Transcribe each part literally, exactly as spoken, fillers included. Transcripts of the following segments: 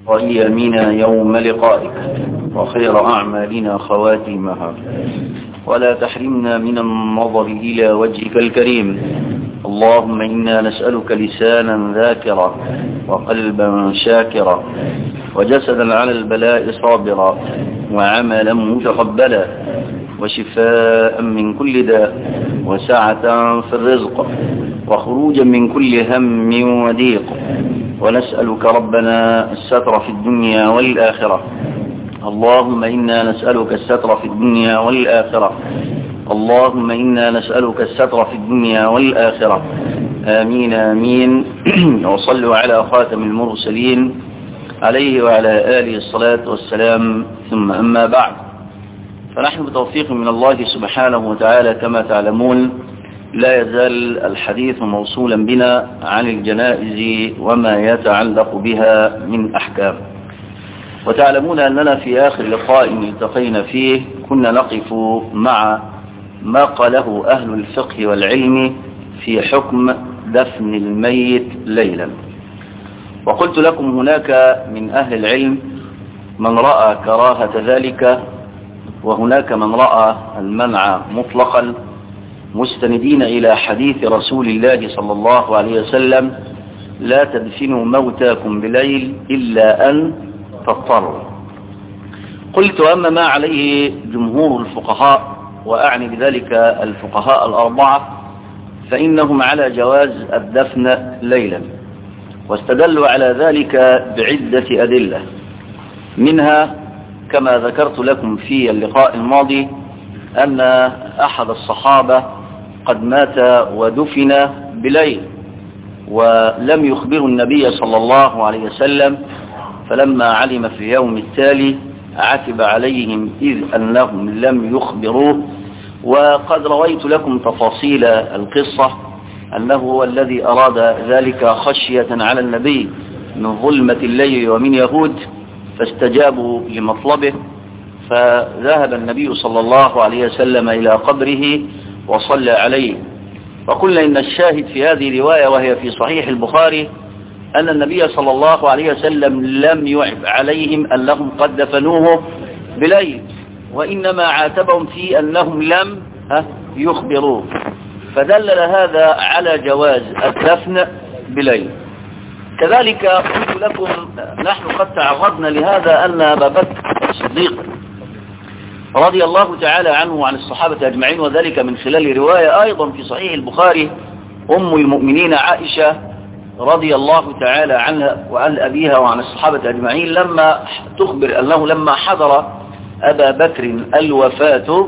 وإيامنا يوم لقائك، وخير أعمالنا خواتيمها، ولا تحرمنا من النظر إلى وجهك الكريم. اللهم إنا نسألك لسانا ذاكرا، وقلبا شاكرا، وجسدا على البلاء صابرا، وعملا متقبلا، وشفاء من كل داء، وسعة في الرزق، وخروجا من كل هم وضيق. ونسألك ربنا الستر في الدنيا والآخرة. اللهم إنا نسألك الستر في الدنيا والآخرة. اللهم إنا نسألك الستر في الدنيا والآخرة. آمين آمين. وصلوا على خاتم المرسلين عليه وعلى آله الصلاة والسلام. ثم أما بعد، فنحن بتوفيق من الله سبحانه وتعالى كما تعلمون لا يزال الحديث موصولا بنا عن الجنائز وما يتعلق بها من أحكام. وتعلمون أننا في آخر لقاء التقينا فيه كنا نقف مع ما قاله أهل الفقه والعلم في حكم دفن الميت ليلا. وقلت لكم هناك من أهل العلم من رأى كراهة ذلك، وهناك من رأى المنع مطلقا، مستندين إلى حديث رسول الله صلى الله عليه وسلم: لا تدفنوا موتاكم بليل إلا أن تضطروا. قلت أما ما عليه جمهور الفقهاء، وأعني بذلك الفقهاء الأربعة، فإنهم على جواز الدفن ليلا، واستدلوا على ذلك بعدة أدلة. منها كما ذكرت لكم في اللقاء الماضي أن أحد الصحابة قد مات ودفن بليل، ولم يخبروا النبي صلى الله عليه وسلم، فلما علم في اليوم التالي عتب عليهم إذ أنهم لم يخبروه. وقد رويت لكم تفاصيل القصة، أنه هو الذي أراد ذلك خشية على النبي من ظلمة الليل ومن يهود، فاستجابوا لمطلبه، فذهب النبي صلى الله عليه وسلم إلى قبره وصلى عليه. وقلنا إن الشاهد في هذه الرواية وهي في صحيح البخاري أن النبي صلى الله عليه وسلم لم يعب عليهم أنهم قد دفنوه بليل، وإنما عاتبهم في أنهم لم يخبروه، فدلل هذا على جواز الدفن بليل. كذلك قلت لكم نحن قد تعرضنا لهذا أن أبا بكر الصديق رضي الله تعالى عنه وعن الصحابة أجمعين، وذلك من خلال رواية أيضا في صحيح البخاري أم المؤمنين عائشة رضي الله تعالى عنها وعن أبيها وعن الصحابة أجمعين، لما تخبر أنه لما حضر أبا بكر الوفاة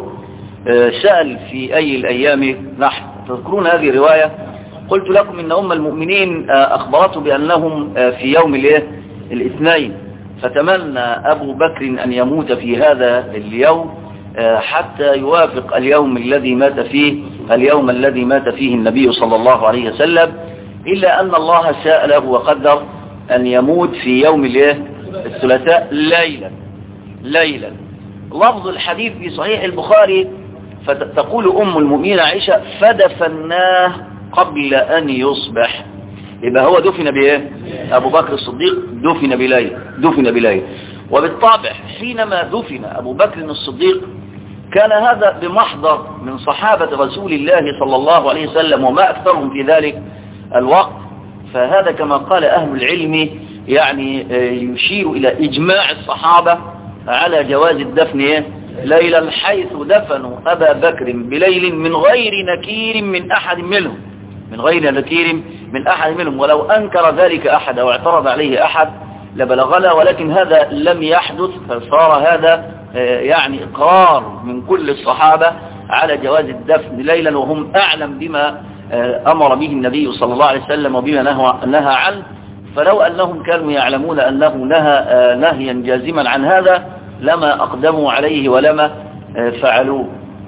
سأل في أي الأيام نحن. تذكرون هذه الرواية؟ قلت لكم إن أم المؤمنين أخبرته بأنهم في يوم الاثنين، فتمنى أبو بكر أن يموت في هذا اليوم حتى يوافق اليوم الذي مات فيه اليوم الذي مات فيه النبي صلى الله عليه وسلم، إلا أن الله شاء له وقدر أن يموت في يوم الثلاثاء ليلا ليلا. لفظ الحديث في صحيح البخاري فتقول أم المؤمنين عائشة: فدفناه قبل أن يصبح. يبقى هو دفن بإيه؟ أبو بكر الصديق دفن بليل دفن بليل وبالطبع حينما دفن أبو بكر الصديق كان هذا بمحضر من صحابة رسول الله صلى الله عليه وسلم، وما أكثرهم في ذلك الوقت. فهذا كما قال أهل العلم يعني يشير إلى إجماع الصحابة على جواز الدفن ليلا، حيث دفنوا أبا بكر بليل من غير نكير من أحد منهم من غير نكير من أحد منهم ولو أنكر ذلك أحد أو اعترض عليه أحد لبلغنا، ولكن هذا لم يحدث، فصار هذا يعني إقرار من كل الصحابة على جواز الدفن ليلا، وهم أعلم بما أمر به النبي صلى الله عليه وسلم وبما نهى عنه. فلو أنهم كانوا يعلمون أنه نهى نهيا جازما عن هذا لما أقدموا عليه ولما فعلوه.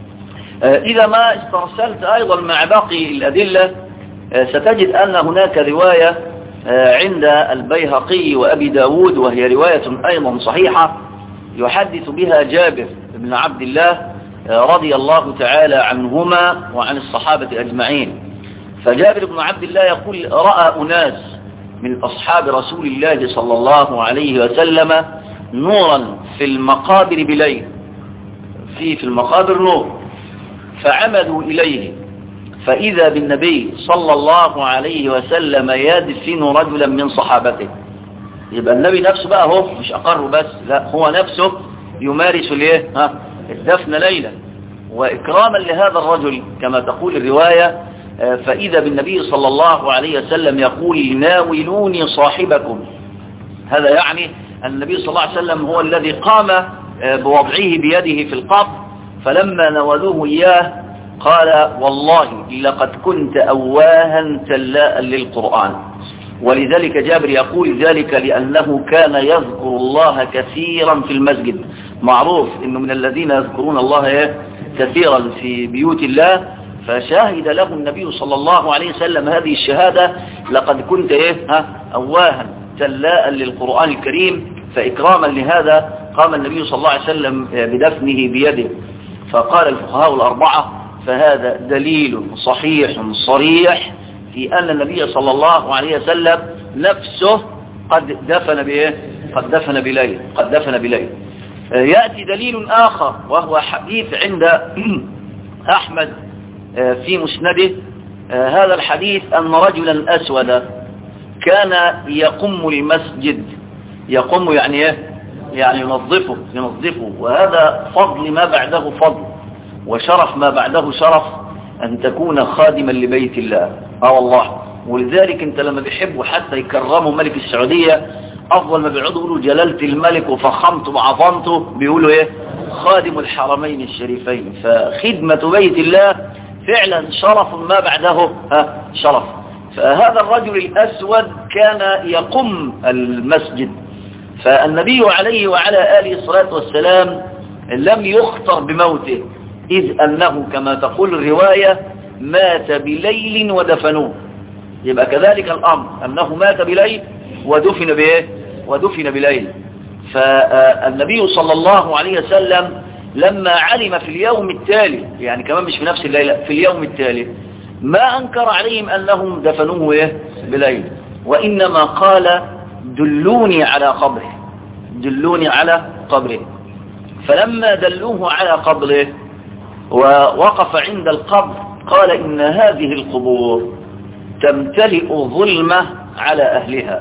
إذا ما استرسلت أيضا مع باقي الأدلة ستجد أن هناك رواية عند البيهقي وأبي داود، وهي رواية أيضا صحيحة يحدث بها جابر بن عبد الله رضي الله تعالى عنهما وعن الصحابة أجمعين. فجابر بن عبد الله يقول: رأى أناس من أصحاب رسول الله صلى الله عليه وسلم نورا في المقابر بليل، في في المقابر نور، فعمدوا إليه فإذا بالنبي صلى الله عليه وسلم يدفن رجلا من صحابته. يبقى النبي نفسه بقى هو مش أقره بس، لا هو نفسه يمارس الايه ها الدفن ليلا، وإكراما لهذا الرجل كما تقول الرواية فإذا بالنبي صلى الله عليه وسلم يقول ناولوني صاحبكم. هذا يعني أن النبي صلى الله عليه وسلم هو الذي قام بوضعه بيده في القبر، فلما نولوه إياه قال والله لقد كنت أواها تلاء للقرآن. ولذلك جابر يقول ذلك لأنه كان يذكر الله كثيرا في المسجد، معروف إنه من الذين يذكرون الله كثيرا في بيوت الله، فشاهد له النبي صلى الله عليه وسلم هذه الشهادة لقد كنت إيه ها أواها تلاء للقرآن الكريم. فإكراما لهذا قام النبي صلى الله عليه وسلم بدفنه بيده. فقال الفقهاء الأربعة فهذا دليل صحيح صريح في أن النبي صلى الله عليه وسلم نفسه قد دفن بإيه قد دفن بليل قد دفن بليل. يأتي دليل آخر وهو حديث عند أحمد في مسنده. هذا الحديث أن رجلا أسود كان يقم المسجد، يقم يعني ايه يعني ينظفه ينظفه وهذا فضل ما بعده فضل وشرف ما بعده شرف أن تكون خادما لبيت الله. اه والله. ولذلك انت لما بيحبوا حتى يكرموا ملك السعودية أفضل ما بيقعدوا يقولوا جلالة الملك وفخامته وعظمته بيقولوا ايه خادم الحرمين الشريفين. فخدمة بيت الله فعلا شرف ما بعده ها شرف. فهذا الرجل الأسود كان يقم المسجد، فالنبي عليه وعلى آله الصلاة والسلام لم يخطر بموته، إذ أنه كما تقول الرواية مات بليل ودفنوه. يبقى كذلك الأمر أنه مات بليل ودفن بإيه ودفن بليل. فالنبي صلى الله عليه وسلم لما علم في اليوم التالي، يعني كمان مش في نفس الليلة، في اليوم التالي ما أنكر عليهم أنهم دفنوه إيه بليل، وإنما قال دلوني على قبره دلوني على قبره. فلما دلوه على قبره ووقف عند القبر قال إن هذه القبور تمتلئ ظلمة على أهلها،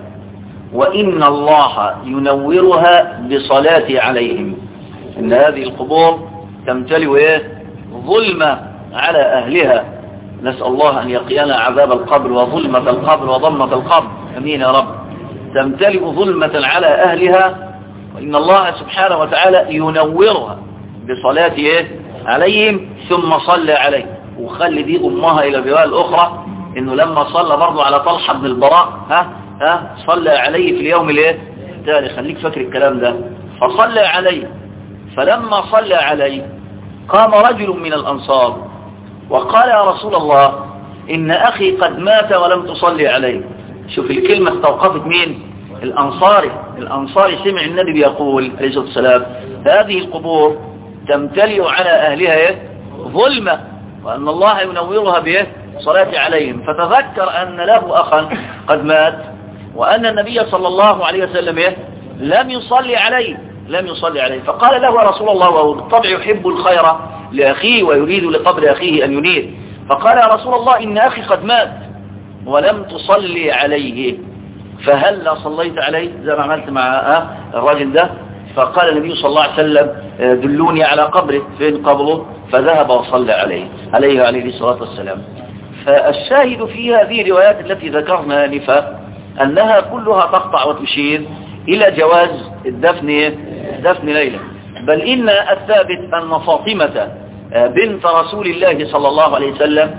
وإن الله ينورها بصلاة عليهم. إن هذه القبور تمتلئ إيه ظلمة على أهلها. نسأل الله أن يقينا عذاب القبر وظلمة القبر وضمة القبر، أمين يا رب. تمتلئ ظلمة على أهلها، وإن الله سبحانه وتعالى ينورها بصلاة إيه عليهم ثم صلى عليه. وخلي دي ضمها إلى الرواية الأخرى إنه لما صلى برضه على طلحة بن البراء ها ها صلى عليه في اليوم الايه التالي. خليك فاكر الكلام ده. فصلى عليه، فلما صلى عليه قام رجل من الأنصار وقال يا رسول الله إن أخي قد مات ولم تصلي عليه. شوف الكلمة استوقفت مين؟ الأنصاري. الأنصاري سمع النبي يقول عليه الصلاة والسلام هذه القبور تمتلئ على أهلها إيه؟ ظلمة، وأن الله ينورها بإيه؟ صلاة عليهم. فتذكر أن له أخا قد مات وأن النبي صلى الله عليه وسلم إيه؟ لم يصلي عليه لم يصلي عليه. فقال له يا رسول الله، وهو بالطبع يحب الخير لأخيه ويريد لقبر أخيه أن ينير، فقال يا رسول الله إن أخي قد مات ولم تصلي عليه، فهل لا صليت عليه زي ما عملت مع الرجل ده؟ فقال النبي صلى الله عليه وسلم دلوني على قبره، فين قبره؟ فذهب وصلى عليه عليه عليه الصلاة والسلام. فالشاهد في هذه الروايات التي ذكرنا آنفا أنها كلها تقطع وتشير إلى جواز الدفن الدفن ليلا. بل إن الثابت أن فاطمة بنت رسول الله صلى الله عليه وسلم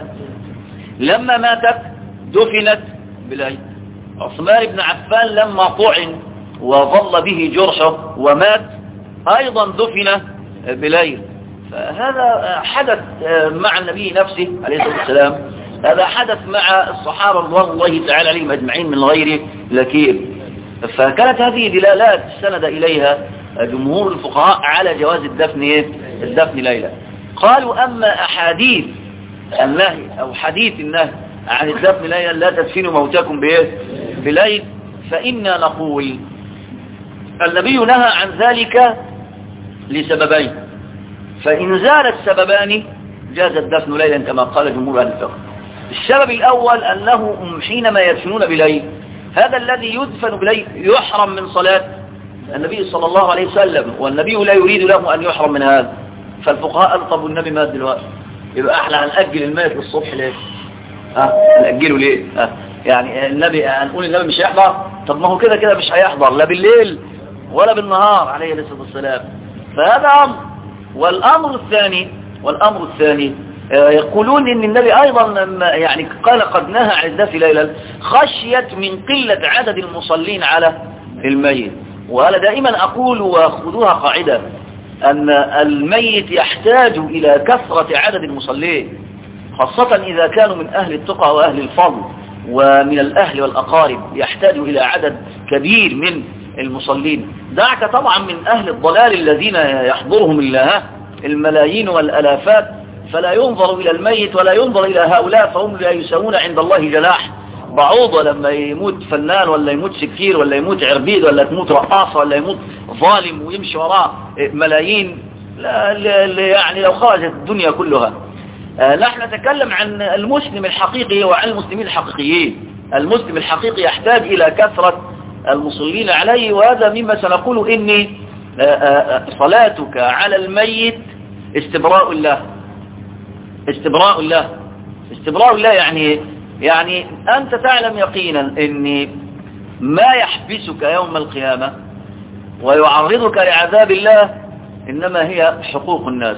لما ماتت دفنت بليل. عثمان بن عفان لما طعن وظل به جرحه ومات أيضا دفن بليل. فهذا حدث مع النبي نفسه عليه الصلاة والسلام، هذا حدث مع الصحابة رضوان الله تعالى عليهم أجمعين من غير نكير. فكانت هذه دلالات سند إليها جمهور الفقهاء على جواز الدفن الدفن ليلا. قالوا أما أحاديث النهي أو حديث النهي عن الدفن ليلا لا تدفنوا موتاكم بإيه بليل، فإنا نقول النبي نهى عن ذلك لسببين، فإن زال السببان جاز الدفن ليلا كما قال جمهور أهل الفقه. السبب الأول أنه حينما يدفنون بليل هذا الذي يدفن بليل يحرم من صلاة النبي صلى الله عليه وسلم، والنبي لا يريد له أن يحرم من هذا. فالفقهاء ألطبوا النبي مات دلوقتي، يبقى احنا هنأجل الميت للصبح ليه؟ ها نأجله ليه؟ ها يعني النبي هنقول النبي مش هيحضر؟ طب ما هو كده كده مش هيحضر لا بالليل ولا بالنهار عليه الصلاة والسلام. فهذا أمر. والأمر الثاني والأمر الثاني يقولون إن النبي أيضا يعني قال قد نهى عن الدفن ليلا خشية من قلة عدد المصلين على الميت. وأنا دائما أقول وخذوها قاعدة أن الميت يحتاج إلى كثرة عدد المصلين، خاصة إذا كانوا من أهل التقى وأهل الفضل ومن الأهل والأقارب، يحتاج إلى عدد كبير من المصلين. دعك طبعا من أهل الضلال الذين يحضرهم الله الملايين والألافات، فلا ينظر إلى الميت ولا ينظر إلى هؤلاء، فهم لا يساوون عند الله جناح بعوضة. لما يموت فنان ولا يموت سكير ولا يموت عربيد ولا تموت رقاصة ولا يموت ظالم ويمشي وراه ملايين، لا لا يعني لو خرجت الدنيا كلها. نحن نتكلم عن المسلم الحقيقي وعن المسلمين الحقيقيين. المسلم الحقيقي يحتاج إلى كثرة المصلين عليه، وهذا مما سنقول إن صلاتك على الميت استبراء الله. استبراء الله استبراء الله يعني يعني أنت تعلم يقينا إن ما يحبسك يوم القيامة ويعرضك لعذاب الله إنما هي حقوق الناس.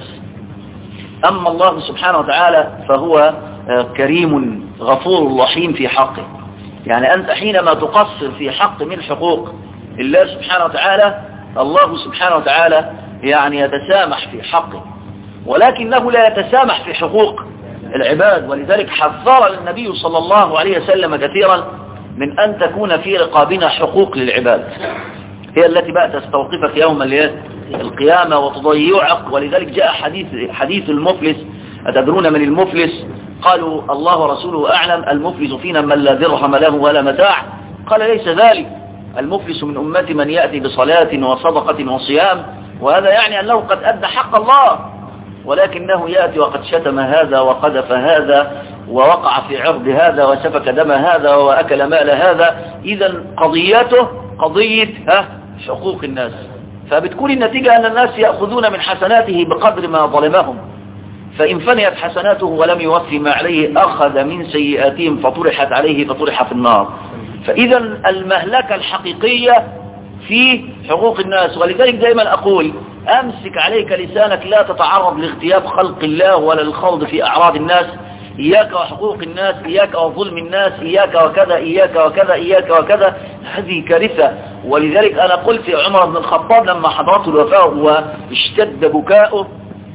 أما الله سبحانه وتعالى فهو كريم غفور رحيم في حقه. يعني أنت حينما تقصر في حق من حقوق الله سبحانه وتعالى الله سبحانه وتعالى يعني يتسامح في حقه، ولكنه لا يتسامح في حقوق العباد. ولذلك حذر النبي صلى الله عليه وسلم كثيرا من أن تكون في رقابنا حقوق للعباد، هي التي بقى تستوقفك يوم القيامة وتضيعك. ولذلك جاء حديث حديث المفلس، أتدرون من المفلس؟ قالوا الله ورسوله أعلم. المفلس فينا من لا درهم له ولا متاع. قال ليس ذلك، المفلس من أمتي من يأتي بصلاة وصدقة وصيام، وهذا يعني أنه قد أدى حق الله، ولكنه يأتي وقد شتم هذا وقذف هذا ووقع في عرض هذا وسفك دم هذا وأكل مال هذا. إذا قضيته قضية ها حقوق الناس، فبتكون النتيجة أن الناس يأخذون من حسناته بقدر ما ظلمهم، فإن فنيت حسناته ولم يوفي ما عليه أخذ من سيئاتهم فطرحت عليه فطرح في النار. فإذا المهلكة الحقيقية في حقوق الناس. ولذلك دائما أقول أمسك عليك لسانك، لا تتعرض لاغتياب خلق الله ولا للخوض في أعراض الناس. إياك وحقوق الناس، إياك وظلم الناس، إياك وكذا إياك وكذا إياك وكذا. هذه كارثة. ولذلك أنا قلت في عمر بن الخطاب لما حضرته الوفاة واشتد بكاؤه،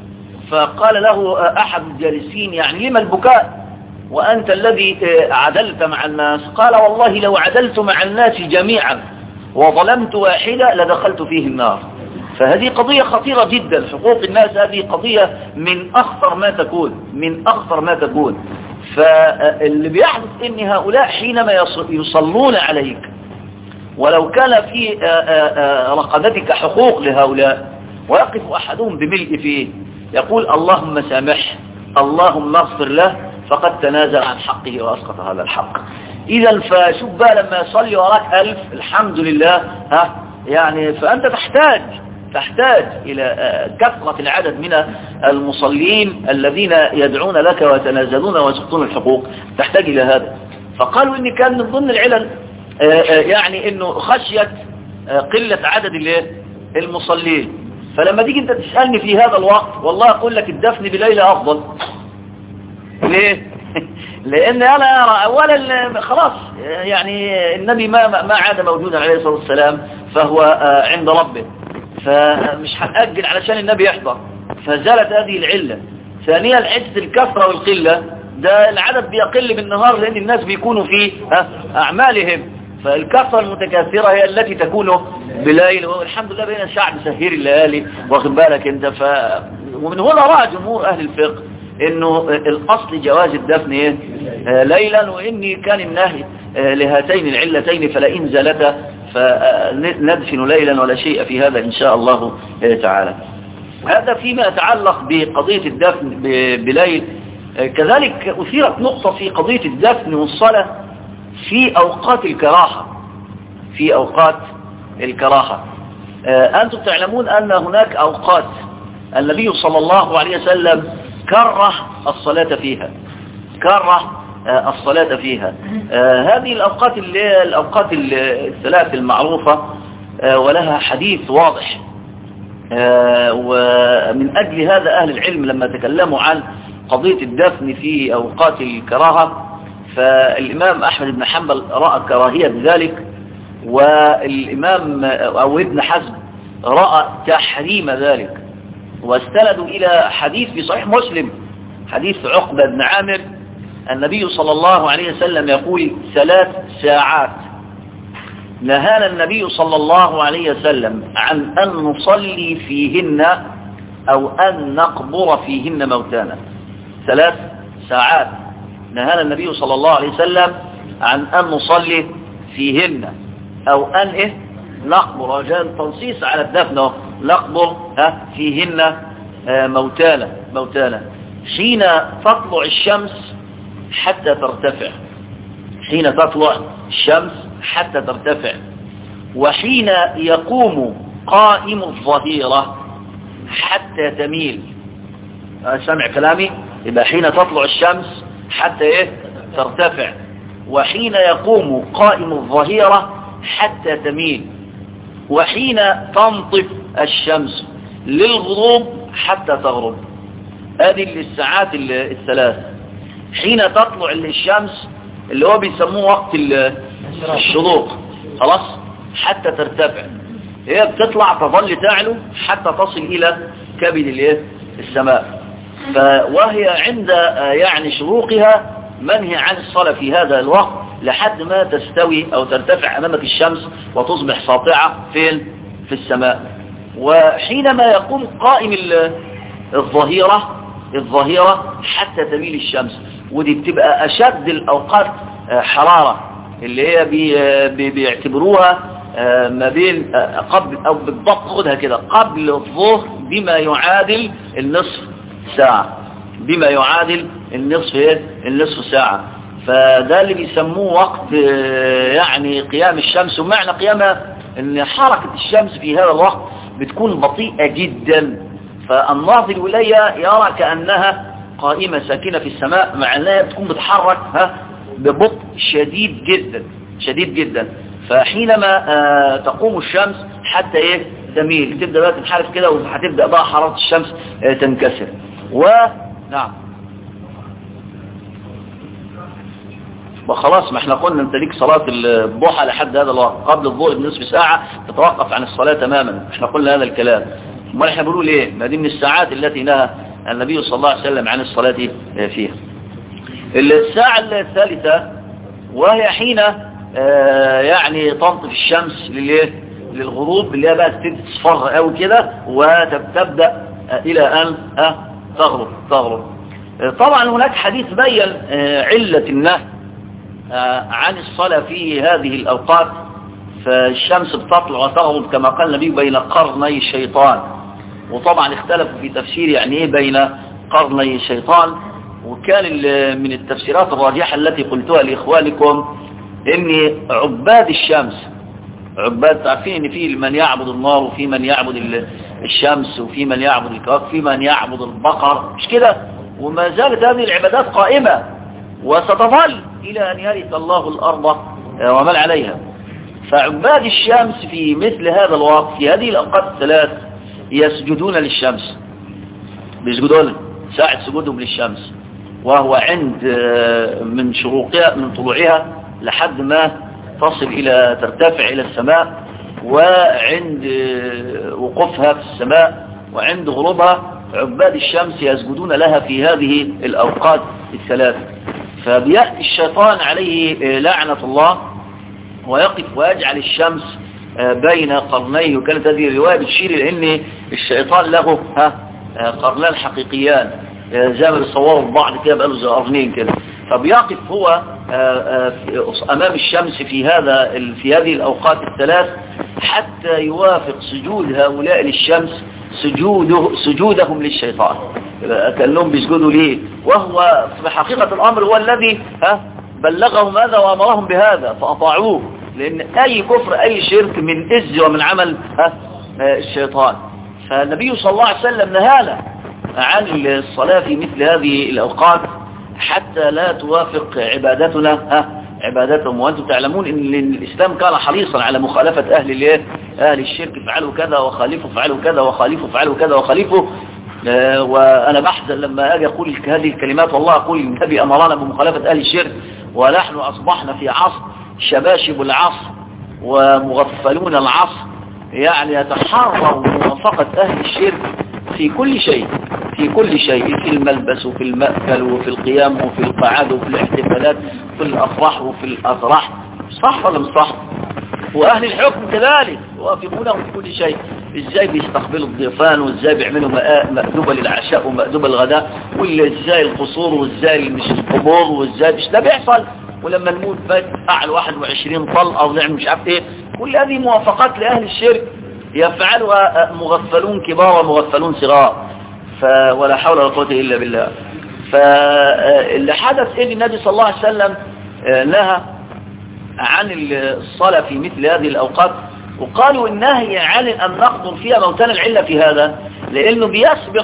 فقال له أحد الجالسين يعني لما البكاء وأنت الذي عدلت مع الناس؟ قال والله لو عدلت مع الناس جميعا وظلمت واحدة لدخلت فيه النار. فهذه قضية خطيرة جدا. حقوق الناس هذه قضية من أخطر ما تكون من أخطر ما تكون. فاللي بيحدث إن هؤلاء حينما يصلون عليك ولو كان في رقبتك حقوق لهؤلاء، ويقف أحدهم بملء فيه يقول اللهم سامح اللهم اغفر له، فقد تنازل عن حقه وأسقط هذا الحق. إذا فشوف بقى لما يصلي وراك ألف الحمد لله ها يعني، فأنت تحتاج تحتاج إلى كثرة العدد من المصلين الذين يدعون لك ويتنازلون ويسقطون الحقوق، تحتاج إلى هذا. فقالوا إن كان من ضمن العلل يعني إنه خشية قلة عدد المصلين. فلما تيجي أنت تسألني في هذا الوقت والله أقول لك الدفن بليلة أفضل. ليه؟ لأن أنا أرى أولا خلاص يعني النبي ما ما عاد موجودا عليه الصلاة والسلام، فهو عند ربه، فمش هنأجل علشان النبي يحضر، فزالت هذه العلة. ثانيا حته الكثرة والقلة، ده العدد بيقل بالنهار لأن الناس بيكونوا في أعمالهم، فالكثرة المتكاثرة هي التي تكون بليل. والحمد لله بين الشعب سهير الليالي واخد بالك انت. ف... ومن هنا رأى جمهور أهل الفقه انه الاصل جواز الدفن ايه ليلا، واني كان النهي لهاتين العلتين فلئن زالتا فندفن ليلا ولا شيء في هذا ان شاء الله تعالى. هذا فيما يتعلق بقضية الدفن بليل. كذلك أثيرت نقطة في قضية الدفن والصلاة في أوقات الكراهة في أوقات الكراهة أنتم تعلمون أن هناك أوقات النبي صلى الله عليه وسلم كره الصلاة فيها كره الصلاة فيها هذه الأوقات اللي الأوقات الثلاث المعروفة ولها حديث واضح. ومن أجل هذا أهل العلم لما تكلموا عن قضية الدفن في أوقات الكراهة فالإمام أحمد بن حنبل رأى كراهية ذلك، والإمام أو ابن حزم رأى تحريم ذلك، واستندوا إلى حديث في صحيح مسلم حديث عقبة بن عامر النبي صلى الله عليه وسلم يقول ثلاث ساعات نهانا النبي صلى الله عليه وسلم عن أن نصلي فيهن أو أن نقبر فيهن موتانا. ثلاث ساعات نهانا النبي صلى الله عليه وسلم عن أن نصلي فيهن أو أن إيه نقبر، رجال تنصيص على الدفن نقبر ها فيهن موتانا موتانا حين تطلع الشمس حتى ترتفع حين تطلع الشمس حتى ترتفع وحين يقوم قائم الظهيرة حتى تميل. سمع كلامي؟ يبقى حين تطلع الشمس حتى ايه ترتفع، وحين يقوم قائم الظهيرة حتى تميل، وحين تنطف الشمس للغروب حتى تغرب. هذه الساعات الثلاث. حين تطلع الشمس اللي هو بيسموه وقت الشروق خلاص حتى ترتفع، هي بتطلع تظل تعلو حتى تصل إلى كبد الايه السماء. وهي عند يعني شروقها منهي عن الصلاة في هذا الوقت لحد ما تستوي أو ترتفع أمامك الشمس وتصبح ساطعة فين في السماء. وحينما يقوم قائم الظهيرة الظهيرة حتى تميل الشمس، ودي بتبقى أشد الأوقات حرارة اللي هي بي بيعتبروها ما بين قبل أو بالضبط خدها كده قبل الظهر بما يعادل النصف ساعة بما يعادل النصف ايه النصف ساعة. فده اللي بيسموه وقت يعني قيام الشمس. ومعنى قيامها ان حركة الشمس في هذا الوقت بتكون بطيئة جدا، فالناظر إليها يرى كأنها قائمة ساكنة في السماء، مع أنها بتكون بتحرك ها ببطء شديد جدا شديد جدا. فحينما آه تقوم الشمس حتى ايه تميل تبدأ بقى تنحرف كده، وهتبدأ بقى حرارة الشمس آه تنكسر. ونعم وخلاص ما احنا قلنا انت ليك صلاة الضحى لحد هذا الوقت، قبل الظهر بنصف ساعة تتوقف عن الصلاة تماما. احنا قلنا هذا الكلام، امال احنا بنقول ايه؟ ما دي من الساعات التي نهى النبي صلى الله عليه وسلم عن الصلاة فيها. الساعة الثالثة وهي حين آه يعني تنطف الشمس للايه للغروب، اللي هي بقى تبتدي تصفر قوي كده وتبدأ آه الى ان آه تغرب تغرب. آه طبعا هناك حديث بين آه علة النهي آه عن الصلاة في هذه الأوقات. فالشمس بتطلع وتغرب كما قال النبي بين قرني الشيطان، وطبعا اختلفوا في تفسير يعني ايه بين قرني الشيطان. وكان من التفسيرات الراجحة التي قلتها لإخوانكم ان عباد الشمس عباد تعرفين ان في من يعبد النار وفي من يعبد الشمس وفي من يعبد الكواكب وفي من يعبد البقر، مش كده؟ وما زالت هذه العبادات قائمة وستظل إلى أن يرث الله الأرض ومن عليها. فعباد الشمس في مثل هذا الوقت في هذه الأوقات الثلاث يسجدون للشمس، بيسجدون ساعة سجودهم للشمس، وهو عند من شروقها من طلوعها لحد ما تصل إلى ترتفع إلى السماء، وعند وقوفها في السماء، وعند غروبها عباد الشمس يسجدون لها في هذه الأوقات الثلاث. فبيأتي الشيطان عليه لعنة الله ويقف ويجعل الشمس بين قرنيه. وكانت هذه الرواية بتشير لأن الشيطان له ها قرنان حقيقيان، زي ما بيصوروا بعض كده بقاله زي قرنين كده. فبيقف هو امام الشمس في هذا في هذه الاوقات الثلاث حتى يوافق سجود هؤلاء للشمس سجوده سجودهم للشيطان، كانهم بيسجدوا ليه، وهو في حقيقة الامر هو الذي ها بلغهم هذا وامرهم بهذا فاطاعوه، لان اي كفر اي شرك من إز ومن عمل ها الشيطان. فالنبي صلى الله عليه وسلم نهانا عن الصلاة في مثل هذه الأوقات حتى لا توافق عبادتنا ها عبادتهم. وأنتم تعلمون أن الإسلام كان حريصا على مخالفة أهل الايه أهل الشرك، فعلوا كذا وخالفوا فعلوا كذا وخالفوا فعلوا كذا وخالفوا. آه وأنا بحزن لما أجي أقول هذه الكلمات، والله أقول النبي أمرنا بمخالفة أهل الشرك، ونحن أصبحنا في عصر شباشب العصر ومغفلون العصر، يعني يتحروا موافقة أهل الشرك في كل شيء في كل شيء في الملبس وفي المأكل وفي القيام وفي القعاد وفي الاحتفالات وفي الأفراح وفي الأفراح، صح ولا مش صح؟ وأهل الحكم كذلك يوافقونهم في كل شيء، إزاي بيستقبلوا الضيفان، وإزاي بيعملوا مأدوبة للعشاء ومأدوبة للغداء، وإزاي القصور وإزاي مش القبور وإزاي مش ده بيحصل، ولما نموت فعل واحد وعشرين طلقة ونعمل مش عارف إيه. كل هذه موافقات لأهل الشرك يفعلها مغفلون كبار ومغفلون صغار، ف ولا حول ولا قوة إلا بالله. فاللي حدث إن النبي صلى الله عليه وسلم نهى عن الصلاة في مثل هذه الأوقات، وقالوا النهي عن أن نقبر فيها موتانا. العلة في هذا لأنه بيسبق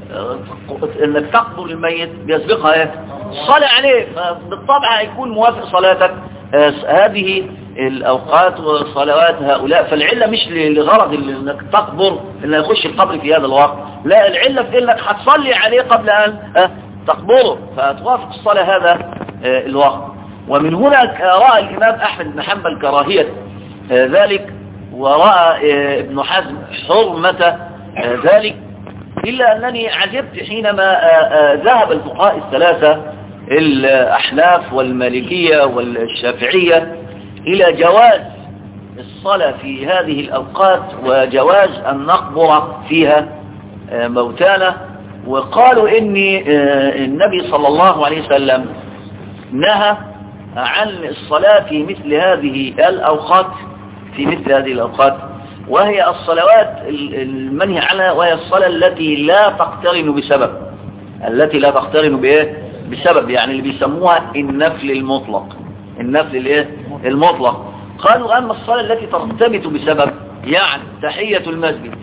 أنك تقبر الميت بيسبقها ايه؟ الصلاة عليه، فبالطبع هيكون موافق صلاتك هذه الأوقات وصلوات هؤلاء. فالعلة مش لغرض أنك تقبر أن يخش القبر في هذا الوقت، لا، العلة في أنك هتصلي عليه قبل أن تقبره، فتوافق الصلاة هذا الوقت. ومن هنا رأى الإمام أحمد بن حنبل كراهية ذلك، ورأى ابن حزم حرمة ذلك، إلا أنني عجبت حينما ذهب الفقهاء الثلاثة الأحناف والمالكية والشافعية إلى جواز الصلاة في هذه الأوقات وجواز أن نقبر فيها موتانا. وقالوا إن النبي صلى الله عليه وسلم نهى عن الصلاة في مثل هذه الأوقات في مثل هذه الأوقات وهي الصلوات المنهي عنها، وهي الصلاة التي لا تقترن بسبب التي لا تقترن بإيه بسبب يعني اللي بيسموها النفل المطلق النفل الايه المطلق. قالوا أما الصلاة التي ترتبط بسبب يعني تحية المسجد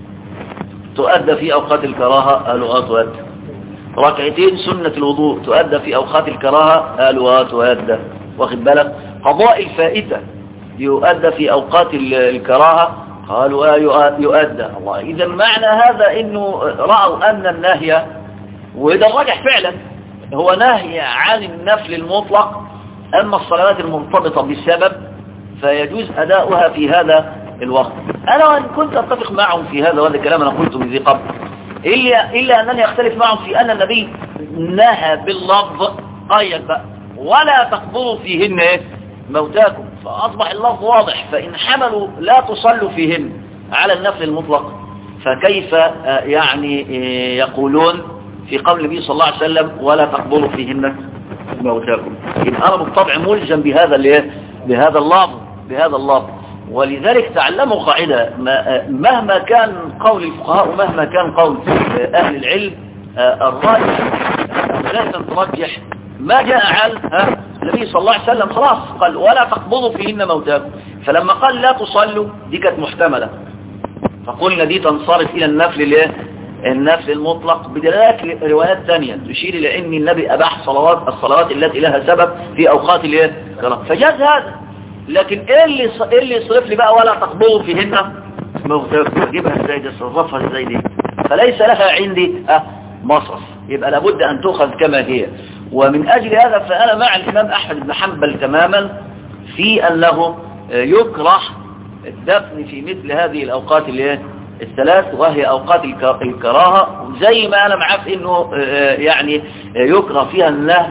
تؤدى في أوقات الكراهة، قالوا اه تؤدى. ركعتين سنة الوضوء تؤدى في أوقات الكراهة، قالوا اه تؤدى. واخد بالك؟ قضاء الفائتة يؤدى في أوقات الكراهة، قالوا اه يؤدى. الله، إذا معنى هذا إنه رأوا أن النهي، وإذا الراجح فعلا هو نهي عن النفل المطلق، أما الصلوات المرتبطة بالسبب فيجوز أداؤها في هذا الوقت. أنا وإن كنت أتفق معهم في هذا، وهذا كلام أنا قلته من ذي قبل، إلا, إلا أنني أختلف معهم في أن النبي نهى باللفظ قيد بقى ولا تقبروا فيهن موتاكم، فأصبح اللفظ واضح. فإن حملوا لا تصلوا فيهن على النفل المطلق، فكيف يعني يقولون في قول النبي صلى الله عليه وسلم ولا تقبروا فيهن موتاكم؟ يبقى أنا بالطبع ملزم بهذا الايه بهذا اللفظ بهذا اللفظ. ولذلك تعلموا قاعدة، مهما كان قول الفقهاء ومهما كان قول أهل العلم، الراجح لازم ترجح ما جاء عن النبي صلى الله عليه وسلم. خلاص قال ولا تقبضوا فيهن موتاكم، فلما قال لا تصلوا دي كانت محتملة، فقلنا دي تنصرف إلى النفل الايه النفل المطلق بدلالة روايات ثانية تشير إلى أن النبي أباح صلوات الصلوات التي لها سبب في أوقات الايه فجاز هذا. لكن ايه اللي ايه اللي يصرف لي بقى ولا تقبضوا فيهن موتاكم؟ اجيبها ازاي دي، اصرفها ازاي دي؟ فليس لها عندي اه مصرف، يبقى لابد ان تؤخذ كما هي. ومن اجل هذا فانا مع الامام احمد بن حنبل تماما في انه يكره الدفن في مثل هذه الاوقات اللي الثلاث، وهي اوقات الكراهه، زي ما انا معاه في انه يعني يكره فيها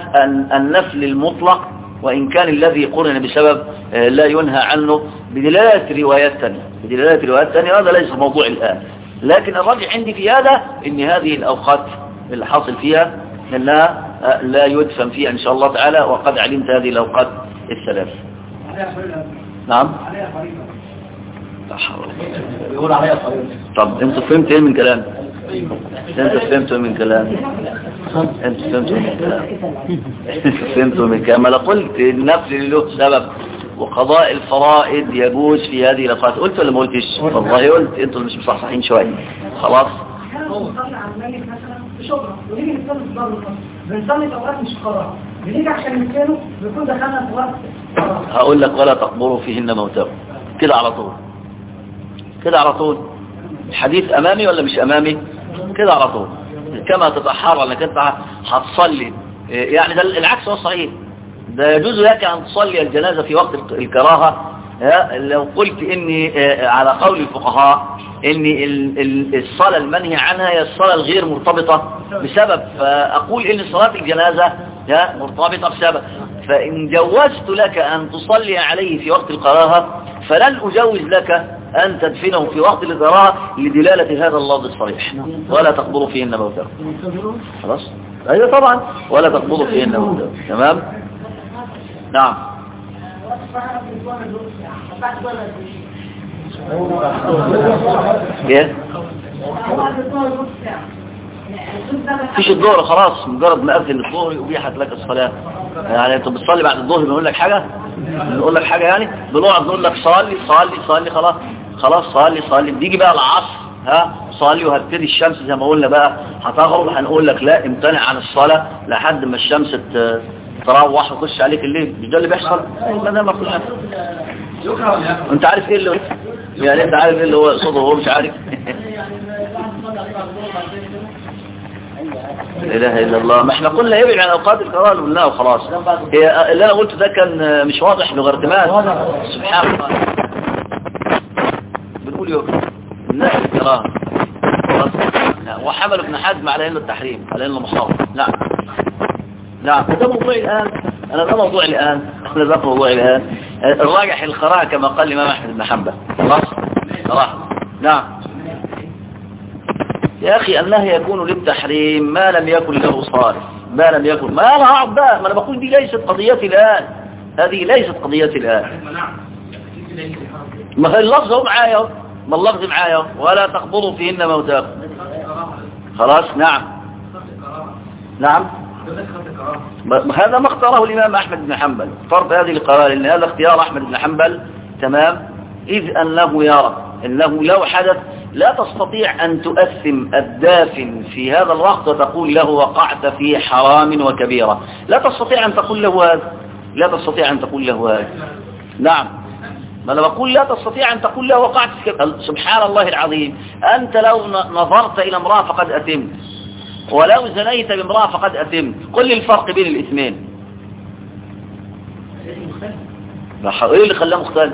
النفل المطلق، وإن كان الذي قرن بسبب لا ينهى عنه بدلالة روايات ثانية بدلالة روايات ثانية هذا ليس موضوع الآن. لكن الراجع عندي في هذا إن هذه الأوقات اللي حاصل فيها انها لا يدفن فيها ان شاء الله تعالى، وقد علمت هذه الاوقات الثلاث. نعم. يقول عليها طريقة. طب انتوا فهمتوا ايه من كلام؟ انتوا فهمتوا من كلام؟ انتوا فهمتوا من كلام؟ انتوا فهمتوا من كلام؟ انا قلت النفل له سبب، وقضاء الفرائض يجوز في هذه الاوقات. قلت ولا ما قلتش؟ والله قلت. انتوا مش مصحصحين شويه. خلاص. بنصلي على الميت مثلا في شبرا ونيجي نصلي في دار القصر، بنصلي في اوقات مش قراءه، بنيجي عشان نسكنه بنكون دخلنا في وقت قراءه. هقول لك ولا تقبروا فيهن موتاكم كده على طول، كده على طول. الحديث امامي ولا مش امامي؟ كده على طول. كما تتحرى انك انت هتصلي، يعني ده العكس هو الصحيح. ده يجوز لك ان تصلي الجنازه في وقت الكراهه. لو قلت اني على قول الفقهاء ان الصلاة المنهي عنها هي الصلاة الغير مرتبطة بسبب، فاقول ان صلاة الجنازة مرتبطة بسبب، فان جوزت لك ان تصلي عليه في وقت الكراهة فلن اجوز لك ان تدفنه في وقت الكراهة لدلالة هذا اللفظ الصريح. ولا تقبروا فيهن موتاكم. خلاص. ايوه طبعا. ولا تقبروا فيهن موتاكم. تمام. نعم. ايه فيش الظهر خلاص، مجرد ما اذن الظهر يبيحت لك الصلاه. يعني انت بتصلي بعد الظهر بنقول لك حاجه بنقول لك حاجه يعني بنقعد نقول لك صلي صلي صلي خلاص خلاص صلي صلي. بيجي بقى العصر ها صلي وهتبتدي الشمس زي ما قلنا بقى هتغرب، هنقول لك لا امتنع عن الصلاه لحد ما الشمس تروح وتخش عليك الليل. مش ده اللي بيحصل؟ ما ده ما كل حاجه. انت عارف ايه اللي يعني انت عارف ايه اللي هو صوته وهو مش عارف. لا اله الا الله. ما احنا قلنا يبعد عن اوقات القراءه اللي قلناها وخلاص. هي اللي انا قلته ده كان مش واضح لغه ارتماد. سبحان الله. بنقول يوم الناس الكراهه وحمل ابن حزم على انه التحريم، على انه محرم. نعم نعم. ده موضوعي الآن. أنا ده موضوعي الآن. أنا ده موضوعي الآن. الراجح القراءة كما قال الإمام أحمد بن حنبل. خلاص. صراحة. نعم. يا أخي النهي يكون للتحريم ما لم يكن له صارف، ما لم يكن. ما أنا أعرف بقى، ما أنا بقول دي ليست قضيتي الآن. هذه ليست قضيتي الآن. ما اللفظ هو معايا، ما اللفظ معايا. ولا تقبضوا فيهن موتاكم. خلاص. نعم نعم. هذا ما اختاره الإمام أحمد بن حنبل. فرض هذه القرار لأن هذا اختيار أحمد بن حنبل. تمام. إذ أنه يرى أنه لو حدث لا تستطيع أن تؤثم الدافن في هذا الوقت وتقول له وقعت في حرام وكبيرة. لا تستطيع أن تقول له هذا. لا تستطيع أن تقول له هذا. نعم. ما أنا بقول لا تستطيع أن تقول له وقعت في كبيرة. سبحان الله العظيم. أنت لو نظرت إلى امرأة فقد أتمت، ولو زنيت بامرأة فقد أتمت. قل لي الفرق بين الاثنين. ايه اللي خلاه مختلف؟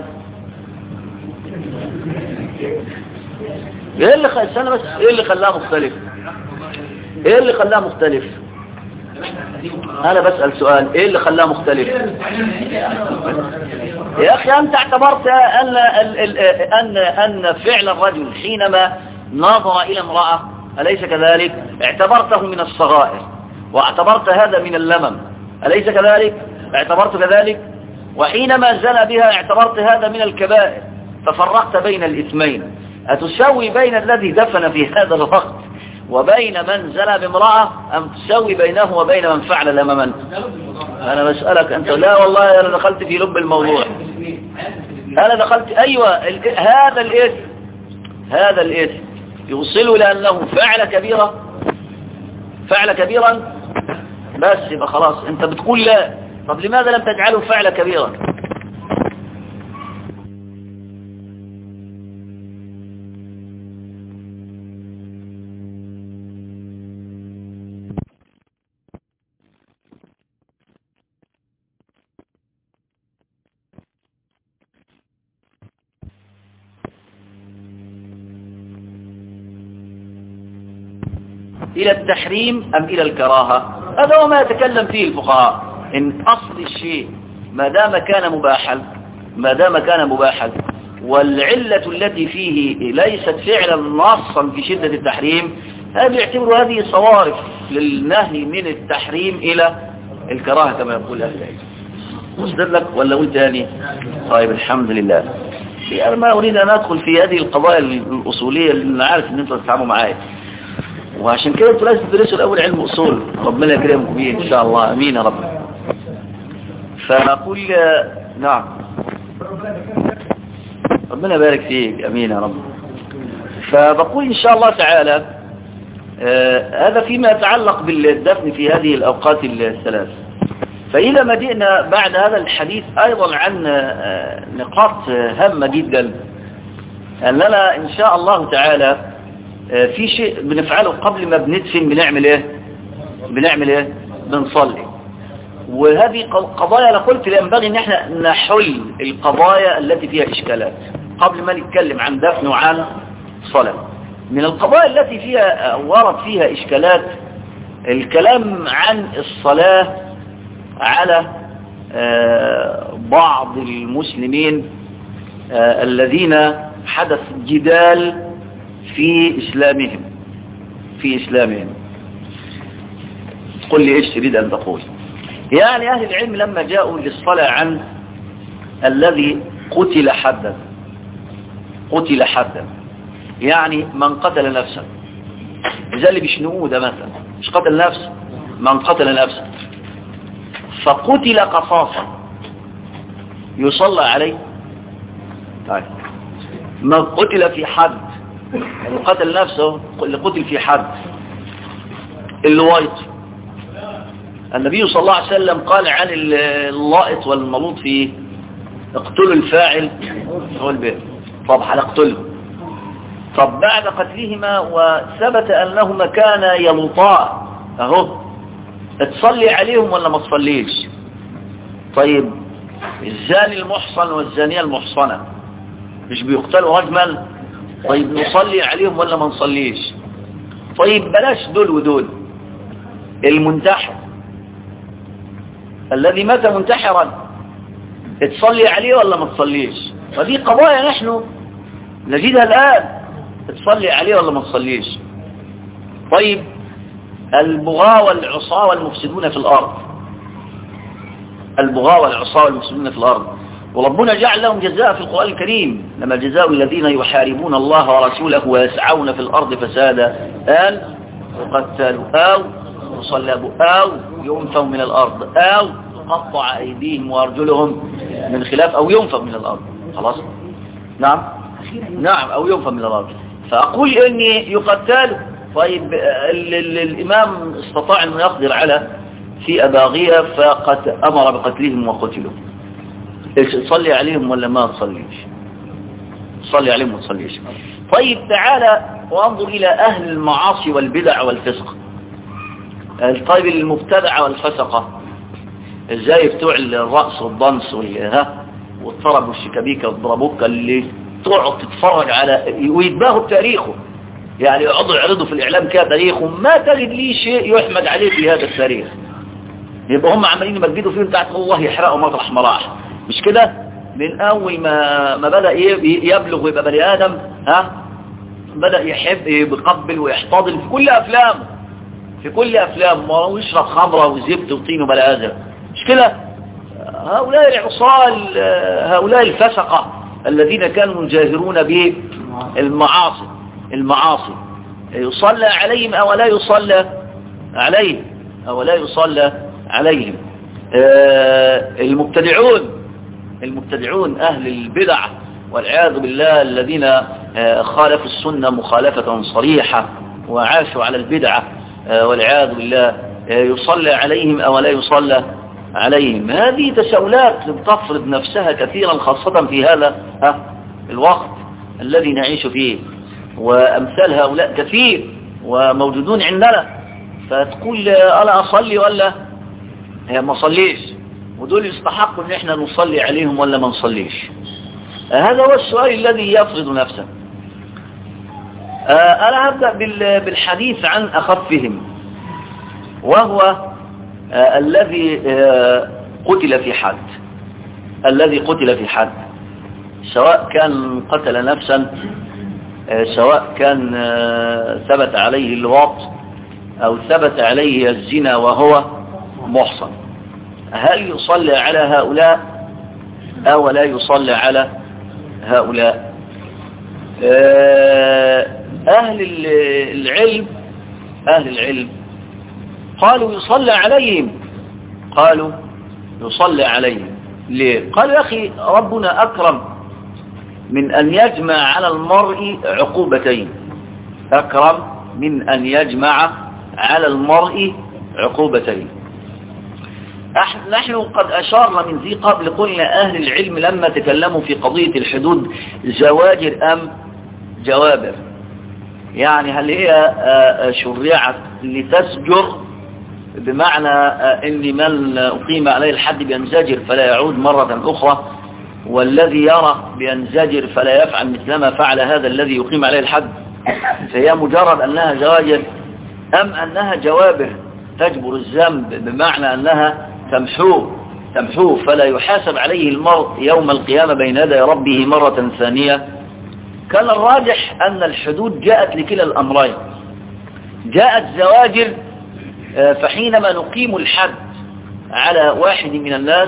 ايه اللي خلاه استنى بس ايه اللي خلاه مختلف؟ ايه اللي خلاه مختلف؟ انا بسأل سؤال. ايه اللي خلاه مختلف؟ يا اخي انت اعتبرت ان ان ان فعل الرجل حينما نظر الى امرأة أليس كذلك؟ اعتبرته من الصغائر، واعتبرت هذا من اللمم، أليس كذلك؟ اعتبرت كذلك. وحينما زنى بها اعتبرت هذا من الكبائر، ففرقت بين الاثمين. أتسوي بين الذي دفن في هذا الوقت وبين من زنى بامرأة، أم تسوي بينه وبين من فعل لمما؟ أنا بسألك أنت. لا والله أنا دخلت في لب الموضوع. أنا دخلت أيوة. هذا الإثم هذا الإثم يوصله لأنه فعل كبيرة، فعل كبيرا بس يبقى خلاص انت بتقول لا. طب لماذا لم تجعله فعل كبيرا؟ إلى التحريم أم إلى الكراهة؟ هذا هو ما يتكلم فيه الفقهاء. إن أصل الشيء ما دام كان مباحا ما دام كان مباحا والعلة التي فيه ليست فعلا نصا في شدة التحريم، هذا يعتبروا هذه صوارف للنهي من التحريم إلى الكراهة كما يقول أهل العلم. وصدر لك ولا قلت تاني؟ طيب الحمد لله. أنا ما أريد أن أدخل في هذه القضايا الأصولية اللي أنا عارف أن أنتوا تتعاملوا معايا، وعشان كده أنتوا لازم تدرسوا الأول علم أصول. ربنا يكرمكم بيه إن شاء الله. أمين يا رب. فنقول نعم، ربنا يبارك فيك. أمين يا رب. فبقول إن شاء الله تعالى آه هذا فيما يتعلق بالدفن في هذه الأوقات الثلاث. فإذا ما جئنا بعد هذا الحديث أيضا عن آه نقاط هامة جدا أننا إن شاء الله تعالى آه في شيء بنفعله قبل ما بندفن. بنعمل إيه بنعمل إيه بنصلي. وهذه قضايا أنا قلت ينبغي أن احنا نحل القضايا التي فيها إشكالات قبل ما نتكلم عن دفن وعن صلاة. من القضايا التي فيها ورد فيها إشكالات الكلام عن الصلاة على بعض المسلمين الذين حدث جدال في إسلامهم في إسلامهم قل لي إيش تريد أن تقول؟ يعني أهل العلم لما جاءوا للصلاة عن الذي قتل حدا قتل حدا يعني من قتل نفسا، زي اللي بيشنقوه ده مثلا، مش قتل نفسه، من قتل نفسا فقتل قصاصا يصلى عليه. طيب من قتل في حد، اللي قتل نفسه اللي قتل في حد اللوايط، النبي صلى الله عليه وسلم قال عن اللائط والملوط فيه اقتلوا الفاعل هو البيت. طب هنقتله. طب بعد قتلهما وثبت أنهما كانا يلوطان اهو، تصلي عليهم ولا ما تصليش؟ طيب الزاني المحصن والزانية المحصنة مش بيقتلوا رجما؟ طيب نصلي عليهم ولا ما نصليش؟ طيب بلاش دول ودول. المنتحر الذي مات منتحرا تصلي عليه ولا ما تصليش؟ ودي قضايا نحن نجدها الآن، تصلي عليه ولا ما تصليش؟ طيب البغاة والعصاة والمفسدون في الأرض، البغاة والعصاة والمفسدون في الأرض، وربنا جعل لهم جزاء في القرآن الكريم، لما جزاء الذين يحاربون الله ورسوله ويسعون في الأرض فسادا أن يقتلوا أو يصلبوا أو ينفوا من الأرض أو تقطع أيديهم وأرجلهم من خلاف أو ينفوا من الأرض. خلاص؟ نعم نعم أو ينفوا من الأرض. فأقول إني يقتلوا. طيب ال ال الإمام استطاع أن يقدر على في أباغية فقد أمر بقتلهم وقتلوا. تصلي عليهم ولا ما تصليش؟ تصلي عليهم وما تصليش. طيب تعالى وانظر إلى أهل المعاصي والبدع والفسق. طيب المبتدع والفسقة ازاي بتوع الرأس والضنس والطرب والشكابيكة والضربوكة اللي تقعد تتفرج على ويتباهوا بتاريخه، يعني يقعدوا يعرضوا في الإعلام كده تاريخه، ما تجد ليه شيء يحمد عليه في هذا التاريخ. يبقى هم عمالين يمجدوا فيه بتاعت الله يحرقوا مطرح مراح، مش كده؟ من أول ما ما بدأ يبلغ ويبقى بني آدم ها بدأ يحب يقبل ويحتضن في كل أفلامه في كل أفلام ويشرب خمرة وزبد وطين وبلا أزرق، مش كده؟ هؤلاء العصاة هؤلاء الفسقة الذين كانوا يجاهرون بالمعاصي المعاصي يصلى عليهم أو لا يصلى عليهم أو لا يصلى عليهم. المبتدعون المبتدعون أهل البدع والعياذ بالله الذين خالفوا السنة مخالفة صريحة وعاشوا على البدعة والعياذ بالله يصلى عليهم أو لا يصلى عليهم. هذه تساؤلات بتفرض نفسها كثيرا خاصة في هذا الوقت الذي نعيش فيه، وأمثال هؤلاء كثير وموجودون عندنا. فتقول أنا أصلي ولا ما أصليش، ودول يستحقوا ان احنا نصلي عليهم ولا ما نصليش. هذا هو السؤال الذي يفرض نفسه. أنا هبدأ بالحديث عن أخفهم، وهو الذي قتل في حد الذي قتل في حد سواء كان قتل نفسا سواء كان ثبت عليه اللواط أو ثبت عليه الزنا وهو محصن، هل يصلي على هؤلاء أو لا يصلي على هؤلاء؟ أهل العلم أهل العلم قالوا يصلي عليهم، قالوا يصلي عليهم. ليه؟ قالوا يا أخي ربنا أكرم من أن يجمع على المرء عقوبتين، أكرم من أن يجمع على المرء عقوبتين. نحن قد أشارنا من ذي قبل، قلنا أهل العلم لما تكلموا في قضية الحدود زواجر أم جوابر، يعني هل هي شرعت لتسجر بمعنى أن من أقيم عليه الحد بينزجر فلا يعود مرة أخرى، والذي يرى بينزجر فلا يفعل مثلما فعل هذا الذي يقيم عليه الحد، فهي مجرد أنها زواجر، أم أنها جوابر تجبر الذنب بمعنى أنها تمحوه تمحوه فلا يحاسب عليه المرء يوم القيامة بين يدي ربه مرة ثانية؟ كان الراجح أن الحدود جاءت لكلا الأمرين. جاءت زواجر، فحينما نقيم الحد على واحد من الناس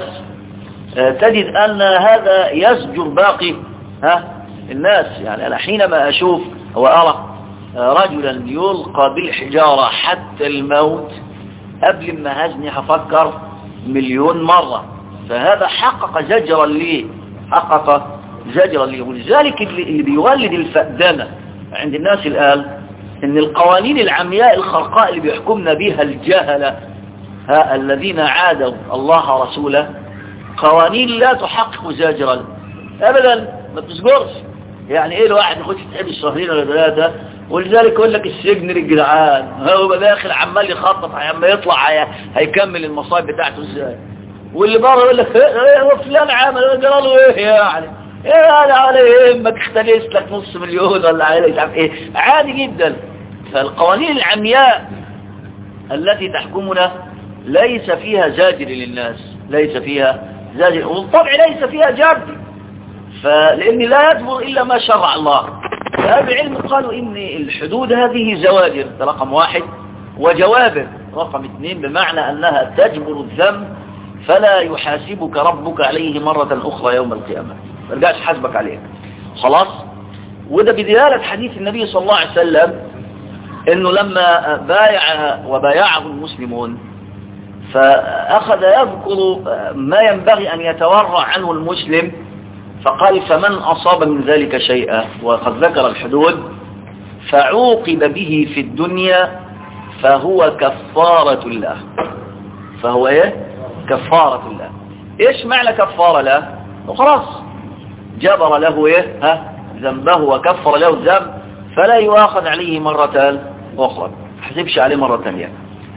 تجد أن هذا يزجر باقي ها الناس. يعني أنا حينما أشوف وأرى رجلا يلقى بالحجارة حتى الموت قبل ما هزني هفكر مليون مرة، فهذا حقق زجرا لي حقق زجرا لي ولذلك اللي بيولد الفأدنة عند الناس الآن ان القوانين العمياء الخرقاء اللي بيحكمنا بها الجهلة ها الذين عادوا الله رسوله، قوانين لا تحقق زاجرا ابدا، ما بتسجرش. يعني ايه الواحد يخش يتحب الشهرين ولا ثلاثة، ولذلك يقول لك السجن للجدعان، هو داخل عمال يخطط عما يطلع هيكمل المصايب بتاعته ازاي، واللي بره يقول لك هو فلان عمل قالوا ايه يعني ايه هذا على يهمك اختلس لك نص مليون ولا عليه مش عارف ايه، عادي جدا. فالقوانين العمياء التي تحكمنا ليس فيها زاجر للناس، ليس فيها زاجر، والطبع ليس فيها جرد، فلأن لا يجبر إلا ما شرع الله. فأهل العلم قالوا إن الحدود هذه زواجر رقم واحد، وجوابر رقم اثنين، بمعنى أنها تجبر الذنب فلا يحاسبك ربك عليه مرة أخرى يوم القيامة، ما رجعش حاسبك عليه خلاص. وده بدلالة حديث النبي صلى الله عليه وسلم إنه لما بايع وبايعه المسلمون فأخذ يذكر ما ينبغي أن يتورع عنه المسلم، فقال فمن أصاب من ذلك شيئا، وقد ذكر الحدود، فعوقب به في الدنيا فهو كفارة له. فهو ايه؟ كفارة له. ايش معنى كفارة له؟ وخلاص جبر له ايه ها ذنبه وكفر له الذنب فلا يؤاخذ عليه مرة أخرى، حسبش عليه مرة ثانية.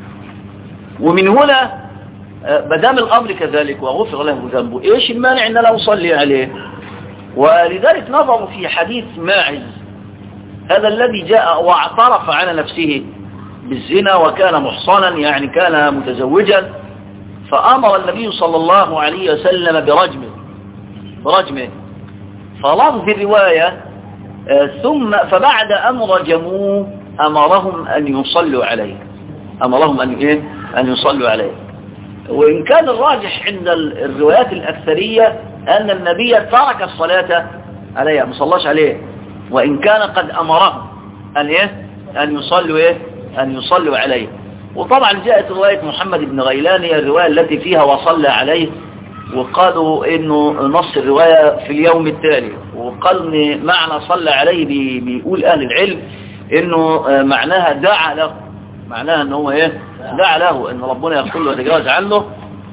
ومن هنا بدام الأمر كذلك وغفر له ذنبه، ايش المانع ان لا أصلي عليه؟ ولذلك نظروا في حديث ماعز هذا الذي جاء واعترف على نفسه بالزنا وكان محصنا، يعني كان متزوجا، فأمر النبي صلى الله عليه وسلم برجمه برجمه فلفظ الرواية ثم فبعد أن رجموه أمرهم أن يصلوا عليه أمرهم أن إيه أن يصلوا عليه. وإن كان الراجح عند الروايات الأكثرية أن النبي ترك الصلاة عليه ما صلاش عليه، وإن كان قد أمرهم أن إيه أن يصلوا إيه أن يصلوا عليه. وطبعا جاءت رواية محمد بن غيلان هي الرواية التي فيها وصلى عليه، وقالوا إنه نص الرواية في اليوم التالي، وقال إن معنى صلى عليه بيقول أهل العلم إنه معناها دعا له، معناها إنه هو إيه دعا له إن ربنا يغفر له ويتجاوز عنه.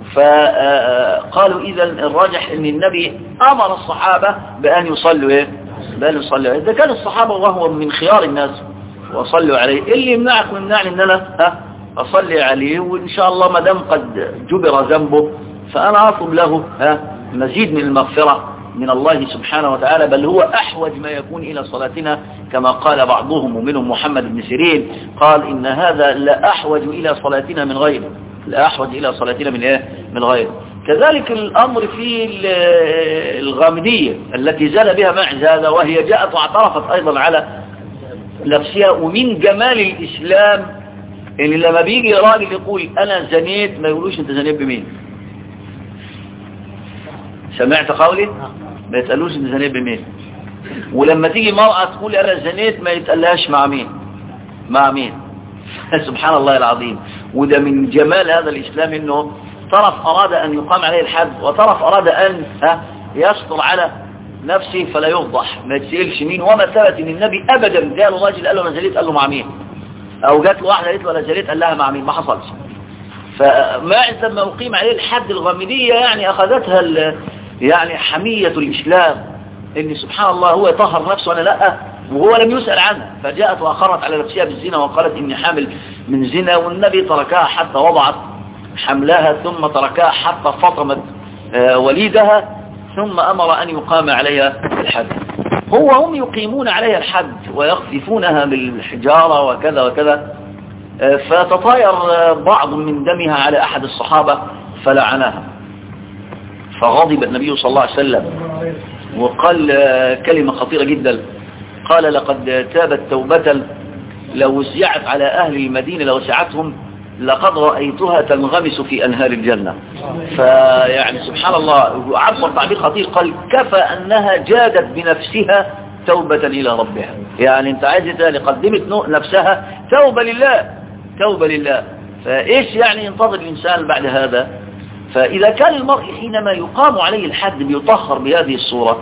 فقالوا إذا الراجح إن النبي أمر الصحابة بأن يصلوا إيه بأن يصلوا عليه. إذا كان الصحابة وهو من خيار الناس وصلوا عليه، اللي يمنعك ويمنعني إن أنا ها أصلي عليه، وإن شاء الله ما دام قد جبر ذنبه فأنا أطلب له ها مزيد من المغفرة من الله سبحانه وتعالى، بل هو أحوج ما يكون إلى صلاتنا كما قال بعضهم ومنهم محمد بن سيرين قال إن هذا لا أحوج إلى صلاتنا من غيره، لا أحوج إلى صلاتنا من إيه من غيره. كذلك الأمر في الغامدية التي زال بها معز هذا، وهي جاءت واعترفت أيضا على نفسها. ومن جمال الإسلام إن لما بيجي راجل يقول أنا زنيت ما يقولوش أنت زنيت بمين. سمعت قولي؟ ما يتقالوش أنت زنيت بمين. ولما تيجي مرأة تقول أنا زنيت ما يتقالهاش مع مين مع مين سبحان الله العظيم. وده من جمال هذا الإسلام إنه طرف أراد أن يقام عليه الحد، وطرف أراد أن يسطر على نفسه فلا يفضح، ما يتسألش مين. وما ثبت ان النبي ابدا جاء له راجل قال له انا زليت، قال له مع مين، او جات له واحده قالت له انا زليت قال لها مع مين، ما حصلش. فماعز لما اقيم عليه الحد الغامديه يعني اخذتها يعني حميه الاسلام، ان سبحان الله هو يطهر نفسه وانا لا، وهو لم يسأل عنها. فجاءت واخرت على نفسها بالزنا وقالت اني حامل من زنا، والنبي تركها حتى وضعت حملها، ثم تركها حتى فطمت وليدها، ثم أمر أن يقام عليها الحد. هو هم يقيمون عليها الحد ويقذفونها بالحجارة وكذا وكذا، فتطاير بعض من دمها على أحد الصحابة فلعنها، فغضب النبي صلى الله عليه وسلم وقال كلمة خطيرة جدا، قال لقد تابت توبة لو وسعت على أهل المدينة لوسعتهم لقد رأيتها تنغمس في أنهار الجنة. فيعني سبحان الله عبر تعبير خطير، قال كفى أنها جادت بنفسها توبة إلى ربها. يعني انت عايز تاني قدمت نفسها توبة لله توبة لله. فإيش يعني ينتظر الإنسان بعد هذا؟ فإذا كان المرء حينما يقام عليه الحد بيطهر بهذه الصورة،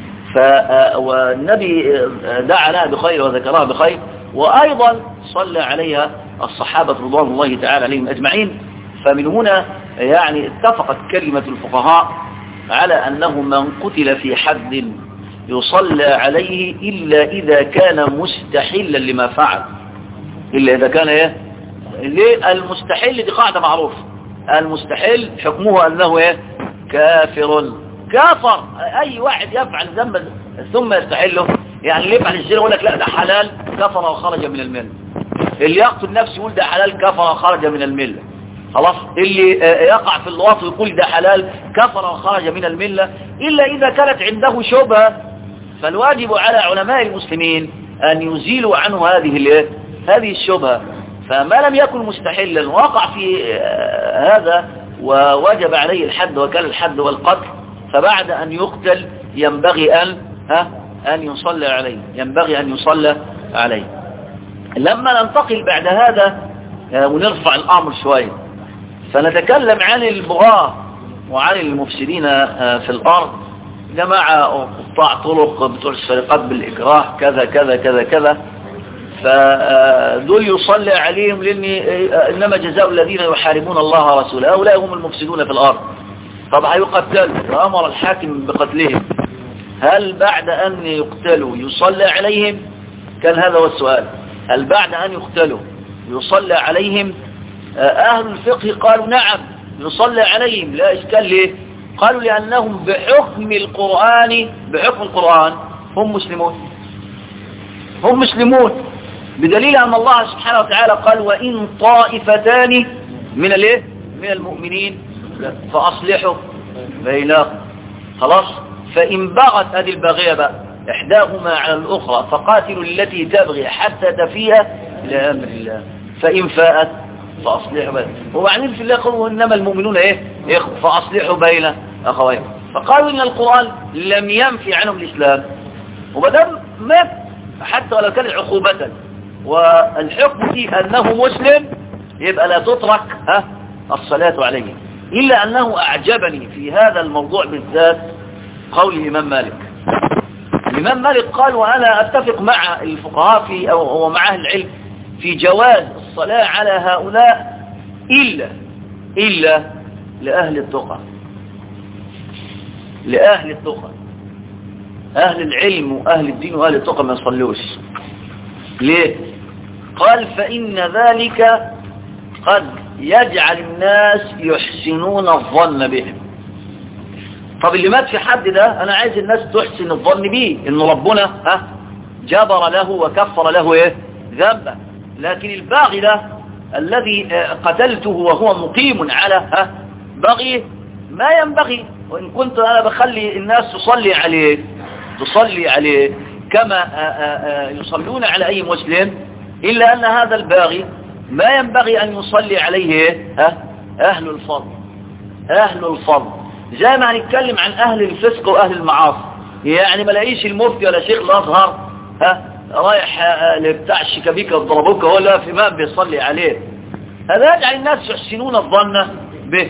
والنبي دعا لها بخير وذكرها بخير، وأيضا صلى عليها الصحابة رضوان الله تعالى عليهم أجمعين. فمن هنا يعني اتفقت كلمة الفقهاء على أنه من قتل في حد يصلى عليه إلا إذا كان مستحلا لما فعل. إلا إذا كان إيه؟ ليه المستحل؟ دي قاعدة معروفة، المستحل حكمه أنه إيه؟ كافر. كافر أي واحد يفعل ذنبا ثم يستحله، يعني اللي يفعل الزنا يقول لك لا ده حلال كفر وخرج من الملة، اللي يقتل نفسه يقول ده حلال كفر وخرج من الملة، خلاص. اللي يقع في اللواط يقول ده حلال كفر وخرج من الملة، إلا إذا كانت عنده شبهة. فالواجب على علماء المسلمين أن يزيلوا عنه هذه هذه الشبهة. فما لم يكن مستحلا وقع في هذا ووجب عليه الحد وكان الحد والقتل، فبعد أن يقتل ينبغي أن ها أن يصلى عليه ينبغي أن يصلى عليه. لما ننتقل بعد هذا ونرفع الأمر شوية، فنتكلم عن البغاة وعن المفسدين في الأرض، جماعة قطاع طرق بتوع السرقات بالإكراه كذا كذا كذا كذا، فدول يصلى عليهم، لأن إنما جزاء الذين يحاربون الله ورسوله هؤلاء هم المفسدون في الأرض. طب هيقتلوا وأمر الحاكم بقتلهم، هل بعد أن يقتلوا يصلى عليهم؟ كان هذا هو السؤال، هل بعد أن يقتلوا يصلى عليهم؟ أهل الفقه قالوا نعم يصلى عليهم لا إشكال. ليه؟ قالوا لأنهم بحكم القرآن بحكم القرآن هم مسلمون هم مسلمون بدليل أن الله سبحانه وتعالى قال وإن طائفتان من الايه من المؤمنين فأصلحوا بينهم، خلاص. فإن بغت هذه الباغية بقى إحداهما على الأخرى فقاتلوا التي تبغي حتى تفيها إلى أمر الله فإن فاءت فأصلحوا بينهم. وبعدين في الله قالوا إنما المؤمنون إيه فأصلحوا بين أخوين. فقالوا إن القرآن لم ينفي عنهم الإسلام، ومدام مات حتى ولو كان عقوبة والحكم فيه أنه مسلم يبقى لا تترك ها الصلاة عليه. إلا أنه أعجبني في هذا الموضوع بالذات قول الإمام مالك. الإمام مالك قال وأنا أتفق مع الفقهاء في أو مع أهل العلم في جواز الصلاة على هؤلاء إلا إلا لأهل التقى لأهل التقى أهل العلم وأهل الدين وأهل التقى ما يصلوش. ليه؟ قال فإن ذلك قد يجعل الناس يحسنون الظن بهم. طب اللي مات في حد ده أنا عايز الناس تحسن الظن به إن ربنا ها جبر له وكفر له إيه ذنبه. لكن الباغي ده الذي قتلته وهو مقيم على ها بغيه ما ينبغي، وإن كنت أنا بخلي الناس تصلي عليه تصلي عليه كما آآ آآ يصلون على أي مسلم، إلا أن هذا الباغي ما ينبغي أن يصلي عليه أهل الفضل أهل الفضل زي ما هنتكلم عن أهل الفسق وأهل المعاصي. يعني ما لاقيش المفتي ولا شيخ الأزهر ها رايح لبتاع الشيكابيكا والضربوكا هو لا في إمام بيصلي عليه. هذا يجعل الناس يحسنون الظن به.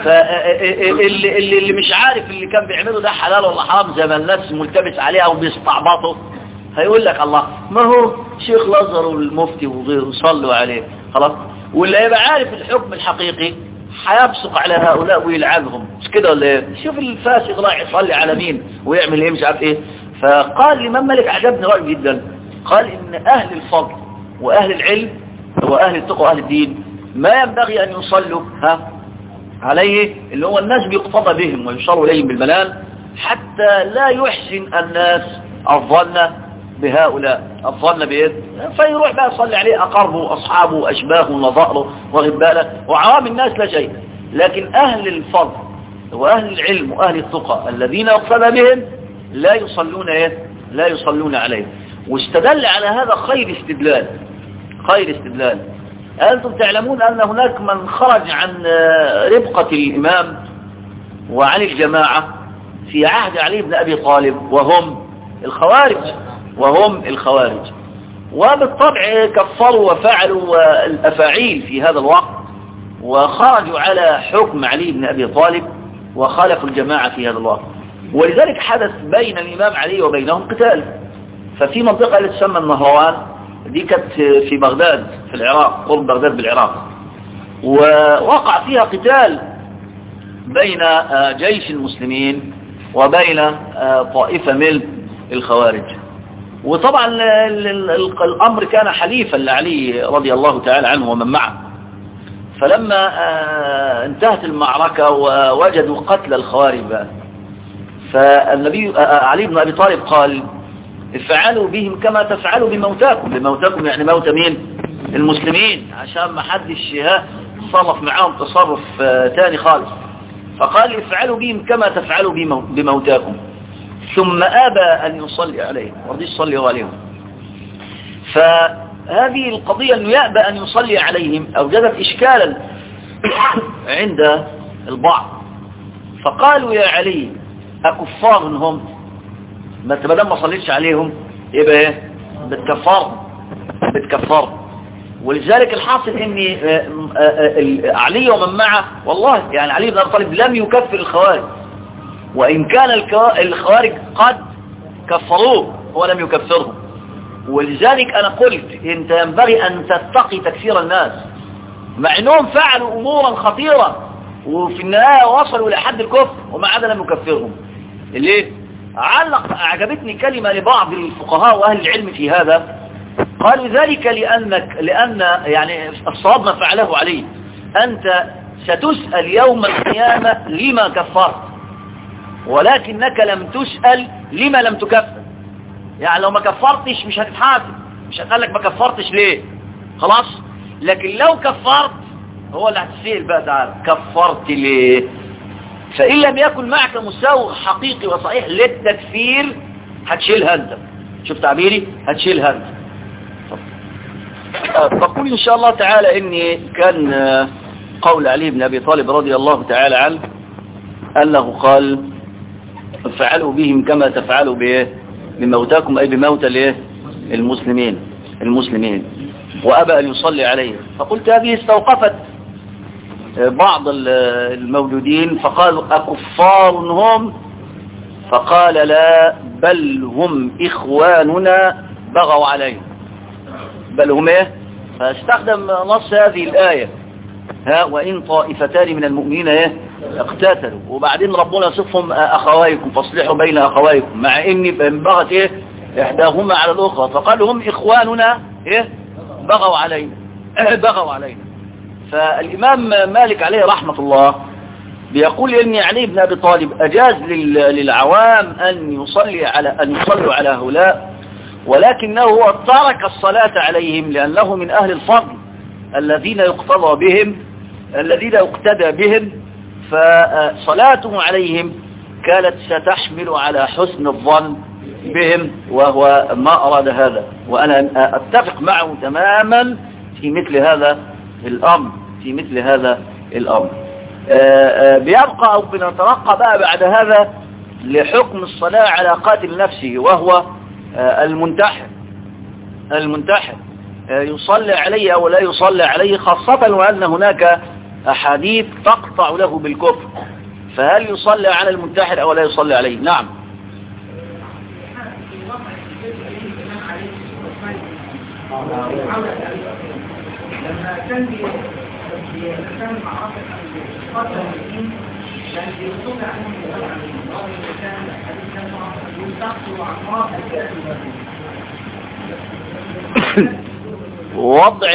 فاللي اللي اللي مش عارف اللي كان بيعمله ده حلال ولا حرام زي ما الناس ملتبس عليه او بيستعبطوا، هيقول لك الله ما هو شيخ الازهر والمفتي وغيره صلوا عليه خلاص. واللي هيبقى عارف الحكم الحقيقي هيبصق على هؤلاء ويلعنهم، مش كده ولا ايه؟ شوف الفاسق رايح يصلي على مين ويعمل ايه مش عارف ايه. فقال الامام مالك عجبني رأي جدا، قال ان اهل الفضل واهل العلم واهل التقوى واهل الدين ما ينبغي ان يصلوا ها عليه، اللي هو الناس بيقتضى بهم ويشار إليهم بالملال، حتى لا يحسن الناس الظن بهؤلاء الظن بإذن، فيروح بقى يصلي عليه أقربه أصحابه أشباهه نظائره وغباله وعوام الناس لا شيء. لكن أهل الفضل وأهل العلم وأهل التقى الذين يقتضى بهم لا يصلون إيه؟ لا يصلون عليه. واستدل على هذا خير استدلال خير استدلال أنتم تعلمون أن هناك من خرج عن ربقة الإمام وعن الجماعة في عهد علي بن أبي طالب وهم الخوارج وهم الخوارج وبالطبع كفروا وفعلوا الأفاعيل في هذا الوقت وخرجوا على حكم علي بن أبي طالب وخالفوا الجماعة في هذا الوقت. ولذلك حدث بين الإمام علي وبينهم قتال. ففي منطقة اللي تسمى النهروان، دي كانت في بغداد في العراق قرب بغداد بالعراق، ووقع فيها قتال بين جيش المسلمين وبين طائفة من الخوارج. وطبعا الأمر كان حليفا لعلي رضي الله تعالى عنه ومن معه. فلما انتهت المعركة ووجدوا قتل الخوارج بقى، فالنبي علي بن أبي طالب قال افعلوا بهم كما تفعلوا بموتاكم. بموتاكم يعني موت مين؟ المسلمين، عشان ما حدش تصرف معاهم تصرف تاني خالص. فقال افعلوا بهم كما تفعلوا بموتاكم، ثم أبى أن يصلي عليهم ورضي يصلي عليهم. فهذه القضية أنه يأبى أن يصلي عليهم أوجدت إشكالا عند البعض. فقالوا يا علي أكفار هم؟ ما انت بدل ما صليتش عليهم يبقى ايه؟ بتكفر بتكفر. ولذلك الحاصل ان علي ومن معه والله يعني علي بن ابي طالب لم يكفر الخوارج، وان كان الخوارج قد كفروه هو لم يكفرهم. ولذلك انا قلت انت ينبغي ان تتقي تكفير الناس مع انهم فعلوا امورا خطيرة وفي النهاية وصلوا لحد الكفر ومع هذا لم يكفرهم. ليه؟ علق أعجبتني كلمة لبعض الفقهاء وأهل العلم في هذا، قالوا ذلك لأنك لأن يعني الصواب ما فعله عليه، أنت ستسأل يوم القيامة لما كفرت ولكنك لم تسأل لما لم تكفر. يعني لو ما كفرتش مش هتتحاسب، مش هتقال لك ما كفرتش ليه خلاص، لكن لو كفرت هو اللي هتسأل بقى تعالى كفرت ليه. فإن لم يكن معك مساوغ حقيقي وصحيح للتكفير هتشيلها انت. شوف تعبيري هتشيلها انت. تقول إن شاء الله تعالى إني كان قول علي بن أبي طالب رضي الله تعالى عنه أنه قال فعلوا بهم كما تفعلوا بموتاكم أي بموت المسلمين المسلمين وأبى أن يصلي عليه. فقلت هذه استوقفت بعض الموجودين فقالوا أكفار هم؟ فقال لا بل هم إخواننا بغوا عليهم. بل هم إيه؟ فاستخدم نص هذه الآية ها وإن طائفتان من المؤمنين إيه اقتتلوا، وبعدين ربنا يصفهم أخويكم فاصلحوا بين أخويكم، مع إن بغت إيه إحداهما على الأخرى فقالوا هم إخواننا إيه بغوا علينا بغوا علينا. فالإمام مالك عليه رحمة الله بيقول إن علي بن أبي طالب أجاز للعوام أن يصلي على أن يصلوا على هؤلاء، ولكنه هو ترك الصلاة عليهم لأنه من أهل الفضل الذين يقتضى بهم الذين يقتدى بهم. فصلاته عليهم كانت ستحمل على حسن الظن بهم، وهو ما أراد هذا، وأنا أتفق معه تماما في مثل هذا الأمر في مثل هذا الأمر. بيبقى أو بنترقى بقى بعد هذا لحكم الصلاة على قاتل نفسه، وهو المنتحر المنتحر يصلي عليه أو لا يصلي عليه، خاصة وأن هناك أحاديث تقطع له بالكفر، فهل يصلي على المنتحر أو لا يصلي عليه؟ نعم. لما كان كان معركة قتل المسلمين كان بيصدق عنهم كان الحديث كان يستقصر عمار وضع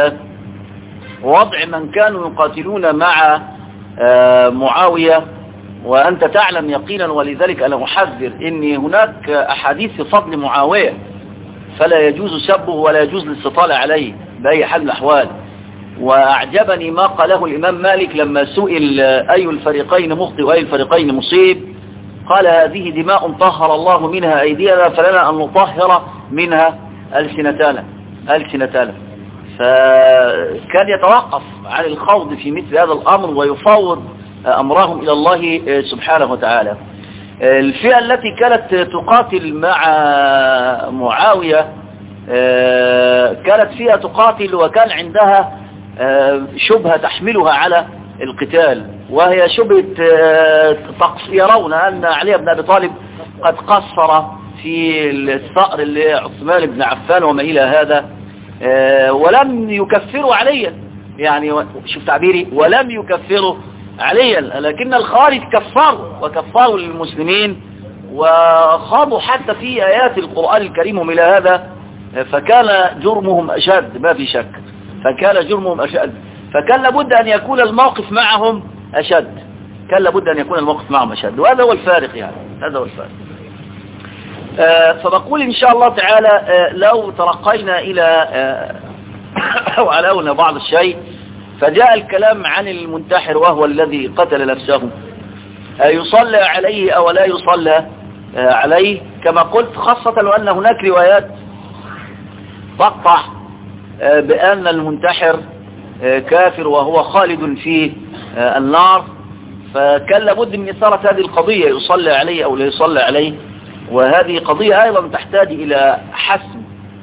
وضع من كانوا يقاتلون مع معاوية، وأنت تعلم يقينا، ولذلك أنا أحذر إن هناك أحاديث في فضل معاوية فلا يجوز سبه ولا يجوز الاستطالة عليه بأي حال من الأحوال. وأعجبني ما قاله الإمام مالك لما سئل أي الفريقين مخطئ وأي الفريقين مصيب، قال هذه دماء طهر الله منها أيدينا فلنا أن نطهر منها ألسنتنا ألسنتنا فكان يتوقف عن الخوض في مثل هذا الأمر ويفوض أمرهم إلى الله سبحانه وتعالى. الفئة التي كانت تقاتل مع معاوية كانت فيها تقاتل وكان عندها شبهة تحملها على القتال، وهي شبهة يرون أن علي بن أبي طالب قد قصر في الثأر لعثمان بن عفان وما إلى هذا، ولم يكفروا عليا، يعني شوف تعبيري، ولم يكفروا عليا، لكن الخوارج كفروا وكفروا للمسلمين وخاضوا حتى في آيات القرآن الكريم إلى هذا، فكان جرمهم أشد ما في شك، فكان جرمهم أشد، فكان لابد أن يكون الموقف معهم أشد، كان لابد أن يكون الموقف معهم أشد، وهذا هو الفارق، يعني هذا هو الفارق. آه فبقول إن شاء الله تعالى آه لو ترقينا إلى آه أو علونا بعض الشيء، فجاء الكلام عن المنتحر وهو الذي قتل نفسه، يصلى عليه أو لا يصلى عليه كما قلت، خاصة وأن هناك روايات تقطع بأن المنتحر كافر وهو خالد في النار، فكان لابد من إثارة هذه القضية، يصلى عليه أو لا يصلى عليه، وهذه قضية أيضا تحتاج إلى حسم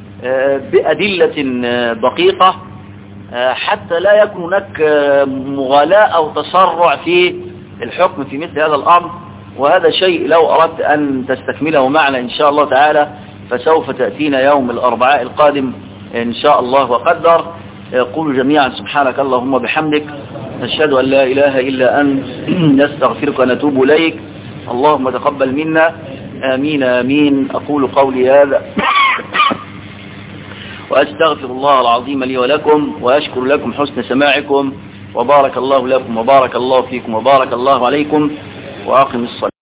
بأدلة دقيقة حتى لا يكون هناك مغالاة أو تسرع في الحكم في مثل هذا الأمر، وهذا شيء لو أردت أن تستكمله معنا إن شاء الله تعالى فسوف تأتينا يوم الأربعاء القادم إن شاء الله وقدر. قولوا جميعا سبحانك اللهم بحمدك، نشهد أن لا إله إلا أنت، نستغفرك ونتوب إليك، اللهم تقبل منا، آمين آمين. أقول قولي هذا وأستغفر الله العظيم لي ولكم، وأشكر لكم حسن سماعكم، وبارك الله لكم وبارك الله فيكم وبارك الله عليكم، وأقم الصلاة.